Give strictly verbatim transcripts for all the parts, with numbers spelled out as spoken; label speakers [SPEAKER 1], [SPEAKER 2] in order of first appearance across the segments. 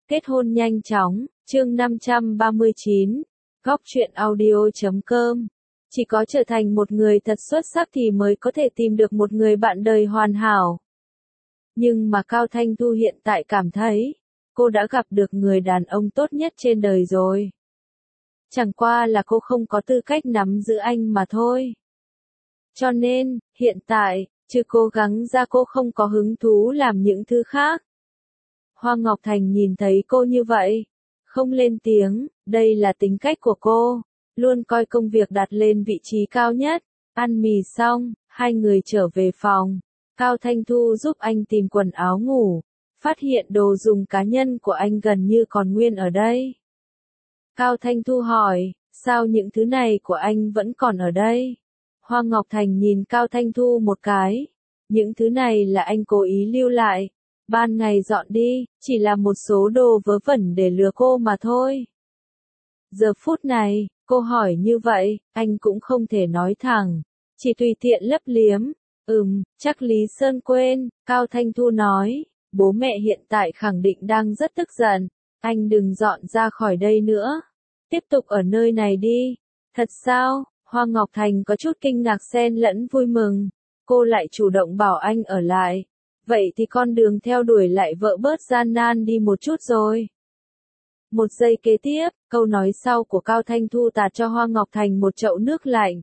[SPEAKER 1] Kết hôn nhanh chóng, chương năm trăm ba mươi chín, góc truyện audio chấm com. Chỉ có trở thành một người thật xuất sắc thì mới có thể tìm được một người bạn đời hoàn hảo. Nhưng mà Cao Thanh Thu hiện tại cảm thấy, cô đã gặp được người đàn ông tốt nhất trên đời rồi. Chẳng qua là cô không có tư cách nắm giữ anh mà thôi. Cho nên, hiện tại, trừ cố gắng ra cô không có hứng thú làm những thứ khác. Hoa Ngọc Thành nhìn thấy cô như vậy, không lên tiếng, đây là tính cách của cô, luôn coi công việc đặt lên vị trí cao nhất. Ăn mì xong, hai người trở về phòng, Cao Thanh Thu giúp anh tìm quần áo ngủ, phát hiện đồ dùng cá nhân của anh gần như còn nguyên ở đây. Cao Thanh Thu hỏi, sao những thứ này của anh vẫn còn ở đây? Hoa Ngọc Thành nhìn Cao Thanh Thu một cái, những thứ này là anh cố ý lưu lại. Ban ngày dọn đi, chỉ là một số đồ vớ vẩn để lừa cô mà thôi. Giờ phút này, cô hỏi như vậy, anh cũng không thể nói thẳng, chỉ tùy tiện lấp liếm. Ừm, chắc Lý Sơn quên, Cao Thanh Thu nói, bố mẹ hiện tại khẳng định đang rất tức giận, anh đừng dọn ra khỏi đây nữa, tiếp tục ở nơi này đi. Thật sao? Hoa Ngọc Thành có chút kinh ngạc xen lẫn vui mừng, cô lại chủ động bảo anh ở lại. Vậy thì con đường theo đuổi lại vợ bớt gian nan đi một chút rồi. Một giây kế tiếp, câu nói sau của Cao Thanh Thu tạt cho Hoa Ngọc Thành một chậu nước lạnh.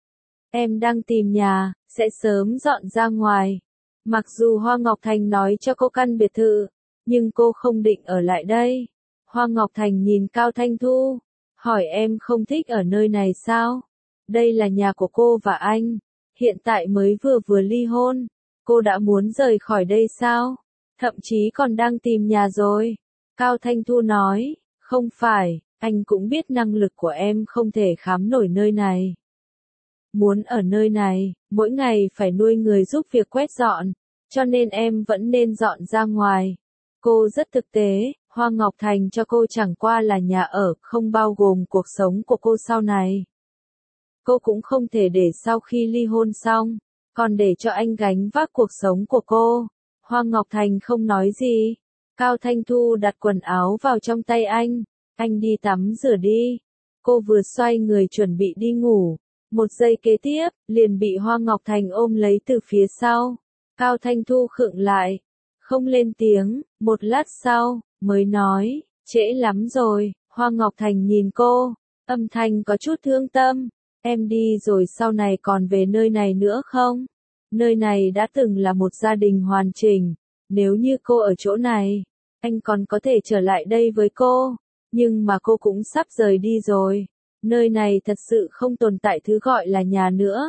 [SPEAKER 1] Em đang tìm nhà, sẽ sớm dọn ra ngoài. Mặc dù Hoa Ngọc Thành nói cho cô căn biệt thự, nhưng cô không định ở lại đây. Hoa Ngọc Thành nhìn Cao Thanh Thu, hỏi em không thích ở nơi này sao? Đây là nhà của cô và anh, hiện tại mới vừa vừa ly hôn. Cô đã muốn rời khỏi đây sao? Thậm chí còn đang tìm nhà rồi. Cao Thanh Thu nói, không phải, anh cũng biết năng lực của em không thể khám nổi nơi này. Muốn ở nơi này, mỗi ngày phải nuôi người giúp việc quét dọn, cho nên em vẫn nên dọn ra ngoài. Cô rất thực tế, Hoa Ngọc Thành cho cô chẳng qua là nhà ở, không bao gồm cuộc sống của cô sau này. Cô cũng không thể để sau khi ly hôn xong, còn để cho anh gánh vác cuộc sống của cô. Hoa Ngọc Thành không nói gì. Cao Thanh Thu đặt quần áo vào trong tay anh. Anh đi tắm rửa đi. Cô vừa xoay người chuẩn bị đi ngủ. Một giây kế tiếp, liền bị Hoa Ngọc Thành ôm lấy từ phía sau. Cao Thanh Thu khựng lại. Không lên tiếng. Một lát sau, mới nói, trễ lắm rồi. Hoa Ngọc Thành nhìn cô. Âm thanh có chút thương tâm. Em đi rồi sau này còn về nơi này nữa không? Nơi này đã từng là một gia đình hoàn chỉnh. Nếu như cô ở chỗ này, anh còn có thể trở lại đây với cô. Nhưng mà cô cũng sắp rời đi rồi. Nơi này thật sự không tồn tại thứ gọi là nhà nữa.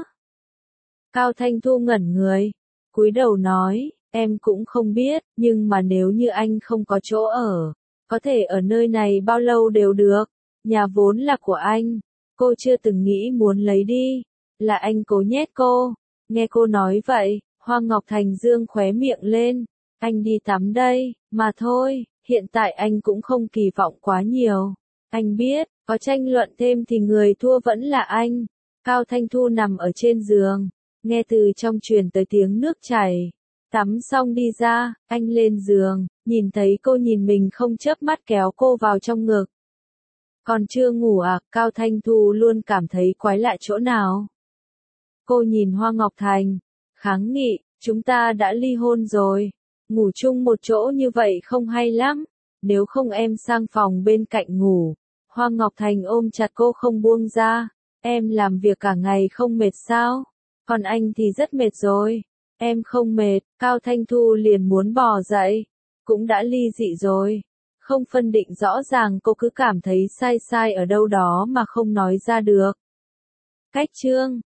[SPEAKER 1] Cao Thanh Thu ngẩn người, cúi đầu nói, em cũng không biết, nhưng mà nếu như anh không có chỗ ở, có thể ở nơi này bao lâu đều được. Nhà vốn là của anh. Cô chưa từng nghĩ muốn lấy đi, là anh cố nhét cô. Nghe cô nói vậy, Hoa Ngọc Thành dương khóe miệng lên. Anh đi tắm đây, mà thôi, hiện tại anh cũng không kỳ vọng quá nhiều. Anh biết, có tranh luận thêm thì người thua vẫn là anh. Cao Thanh Thu nằm ở trên giường, nghe từ trong truyền tới tiếng nước chảy. Tắm xong đi ra, anh lên giường, nhìn thấy cô nhìn mình không chớp mắt kéo cô vào trong ngực. Còn chưa ngủ à? Cao Thanh Thu luôn cảm thấy quái lạ chỗ nào. Cô nhìn Hoa Ngọc Thành, kháng nghị, chúng ta đã ly hôn rồi. Ngủ chung một chỗ như vậy không hay lắm. Nếu không em sang phòng bên cạnh ngủ. Hoa Ngọc Thành ôm chặt cô không buông ra. Em làm việc cả ngày không mệt sao? Còn anh thì rất mệt rồi. Em không mệt. Cao Thanh Thu liền muốn bò dậy. Cũng đã ly dị rồi. Không phân định rõ ràng cô cứ cảm thấy sai sai ở đâu đó mà không nói ra được. Cách chương